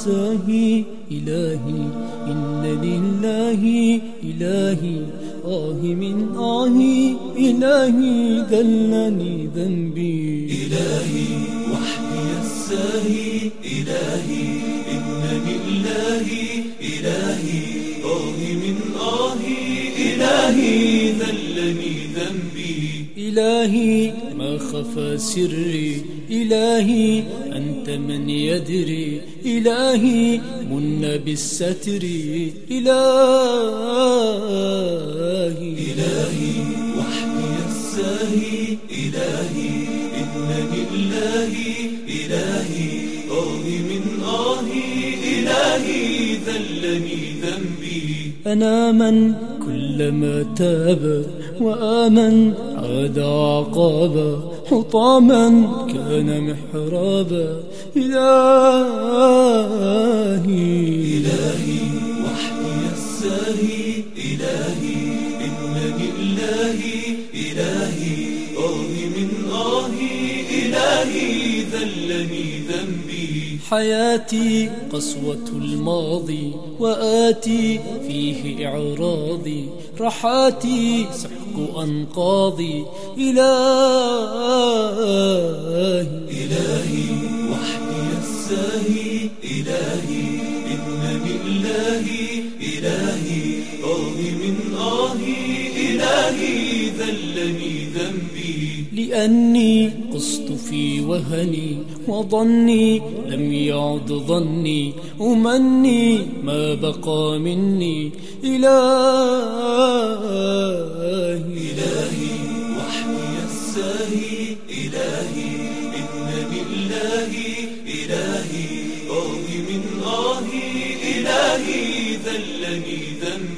ساهي إلهي إن لله إلهي من إلهي ذلني ذنبي إلهي وحدي الساهي إلهي إن لله إلهي من إلهي ذلني ذنبي إلهي ما خفى سري إلهي أنت من يدري إلهي من بالستر إلهي وحدي الساهي إلهي إن لله إلهي من إلهي ذلني ذنبي أنا من كلما تاب وآمن عاد عقابا حطاما كان محرابا إلهي وحدي الساهي إلهي إن لله إلهي من إلهي ذلني ذنبي حياتي قسوة الماضي وآتي فيه إعراضي رحاتي سحق أنقاضي إلهي وحدي الساهي إلهي إن لله إلهي من إلهي ذلني ذنبي لأني قصت في وهني وظني لم يعد ظني أمني ما بقى مني إلهي وحدي الساهي إلهي إن لله إلهي من إلهي ذلني ذنبي